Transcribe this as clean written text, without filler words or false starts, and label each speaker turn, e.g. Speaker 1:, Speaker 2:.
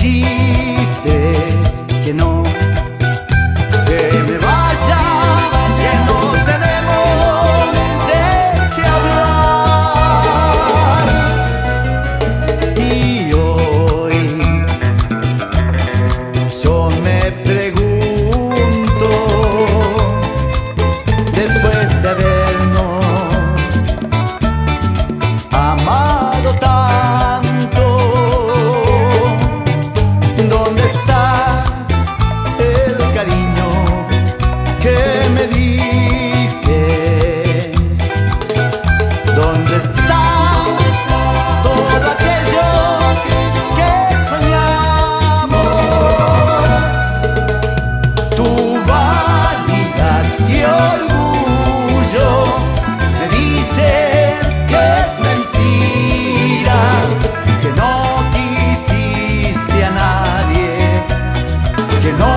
Speaker 1: dijiste que no, que me vaya, que no tenemos de qué hablar. Y hoy yo me pregunto, después de habernos amado tanto, ¿dónde está el cariño que me diste? ¿Dónde está todo aquello que soñamos? Tu vanidad y orgullo me dicen que es mentira, que no quisiste a nadie, que no